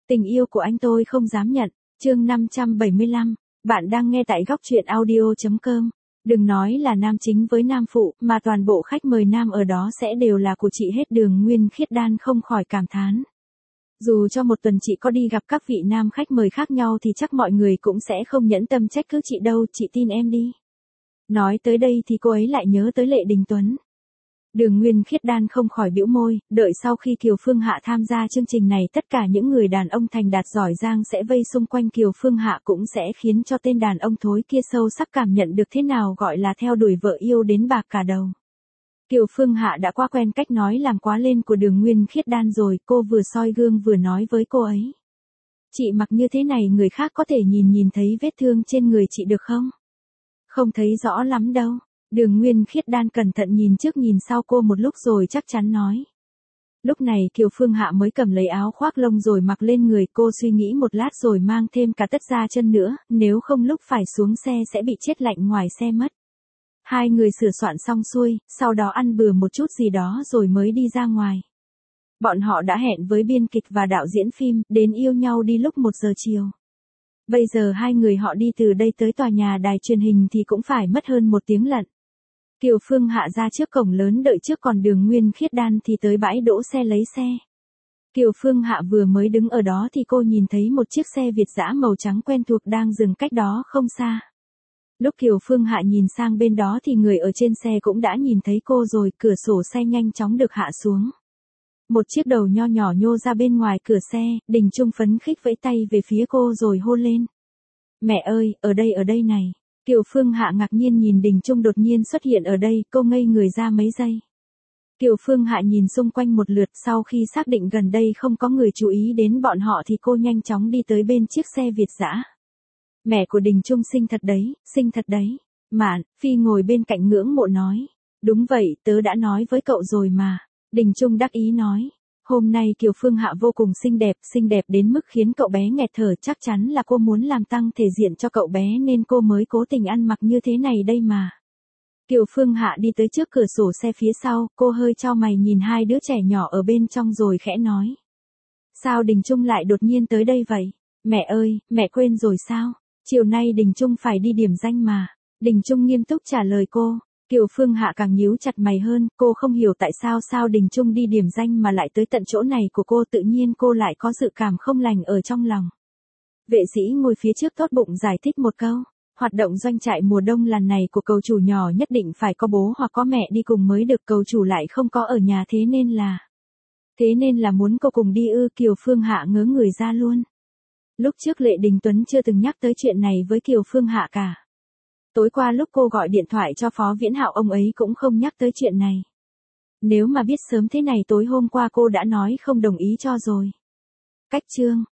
Tình yêu của anh tôi không dám nhận. Chương 575. Bạn đang nghe tại góc truyện audio.com. Đừng nói là nam chính với nam phụ, mà toàn bộ khách mời nam ở đó sẽ đều là của chị hết. Đường Nguyên Khiết Đan không khỏi cảm thán. Dù cho một tuần chị có đi gặp các vị nam khách mời khác nhau thì chắc mọi người cũng sẽ không nhẫn tâm trách cứ chị đâu, chị tin em đi. Nói tới đây thì cô ấy lại nhớ tới Lệ Đình Tuấn. Đường Nguyên Khiết Đan không khỏi bĩu môi, đợi sau khi Kiều Phương Hạ tham gia chương trình này, tất cả những người đàn ông thành đạt giỏi giang sẽ vây xung quanh Kiều Phương Hạ, cũng sẽ khiến cho tên đàn ông thối kia sâu sắc cảm nhận được thế nào gọi là theo đuổi vợ yêu đến bạc cả đầu. Kiều Phương Hạ đã quá quen cách nói làm quá lên của Đường Nguyên Khiết Đan rồi, cô vừa soi gương vừa nói với cô ấy. Chị mặc như thế này người khác có thể nhìn thấy vết thương trên người chị được không? Không thấy rõ lắm đâu. Đường Nguyên Khiết Đan cẩn thận nhìn trước nhìn sau cô một lúc rồi chắc chắn nói. Lúc này Kiều Phương Hạ mới cầm lấy áo khoác lông rồi mặc lên người, cô suy nghĩ một lát rồi mang thêm cả tất da chân nữa, nếu không lúc phải xuống xe sẽ bị chết lạnh ngoài xe mất. Hai người sửa soạn xong xuôi, sau đó ăn bừa một chút gì đó rồi mới đi ra ngoài. Bọn họ đã hẹn với biên kịch và đạo diễn phim, đến yêu nhau đi lúc 1 giờ chiều. Bây giờ hai người họ đi từ đây tới tòa nhà đài truyền hình thì cũng phải mất hơn 1 tiếng lận. Kiều Phương Hạ ra trước cổng lớn đợi trước, còn Đường Nguyên Khiết Đan thì tới bãi đỗ xe lấy xe. Kiều Phương Hạ vừa mới đứng ở đó thì cô nhìn thấy một chiếc xe Việt dã màu trắng quen thuộc đang dừng cách đó không xa. Lúc Kiều Phương Hạ nhìn sang bên đó thì người ở trên xe cũng đã nhìn thấy cô rồi, cửa sổ xe nhanh chóng được hạ xuống. Một chiếc đầu nho nhỏ nhô ra bên ngoài cửa xe, Đình Trung phấn khích vẫy tay về phía cô rồi hô lên. Mẹ ơi, ở đây này. Kiều Phương Hạ ngạc nhiên nhìn Đình Trung đột nhiên xuất hiện ở đây, cô ngây người ra mấy giây. Kiều Phương Hạ nhìn xung quanh một lượt, sau khi xác định gần đây không có người chú ý đến bọn họ thì cô nhanh chóng đi tới bên chiếc xe Việt dã. Mẹ của Đình Trung xinh thật đấy, xinh thật đấy. Mạn, Phi ngồi bên cạnh ngưỡng mộ nói. Đúng vậy, tớ đã nói với cậu rồi mà. Đình Trung đắc ý nói. Hôm nay Kiều Phương Hạ vô cùng xinh đẹp đến mức khiến cậu bé nghẹt thở, chắc chắn là cô muốn làm tăng thể diện cho cậu bé nên cô mới cố tình ăn mặc như thế này đây mà. Kiều Phương Hạ đi tới trước cửa sổ xe phía sau, cô hơi chau mày nhìn hai đứa trẻ nhỏ ở bên trong rồi khẽ nói. Sao Đình Trung lại đột nhiên tới đây vậy? Mẹ ơi, mẹ quên rồi sao? Chiều nay Đình Trung phải đi điểm danh mà. Đình Trung nghiêm túc trả lời cô. Kiều Phương Hạ càng nhíu chặt mày hơn, cô không hiểu tại sao Đình Trung đi điểm danh mà lại tới tận chỗ này của cô, tự nhiên cô lại có dự cảm không lành ở trong lòng. Vệ sĩ ngồi phía trước tốt bụng giải thích một câu, hoạt động doanh trại mùa đông lần này của cậu chủ nhỏ nhất định phải có bố hoặc có mẹ đi cùng mới được, cậu chủ lại không có ở nhà thế nên là muốn cô cùng đi ư? Kiều Phương Hạ ngớ người ra luôn. Lúc trước Lệ Đình Tuấn chưa từng nhắc tới chuyện này với Kiều Phương Hạ cả. Tối qua lúc cô gọi điện thoại cho Phó Viễn Hạo, ông ấy cũng không nhắc tới chuyện này. Nếu mà biết sớm thế này tối hôm qua cô đã nói không đồng ý cho rồi. Cách chương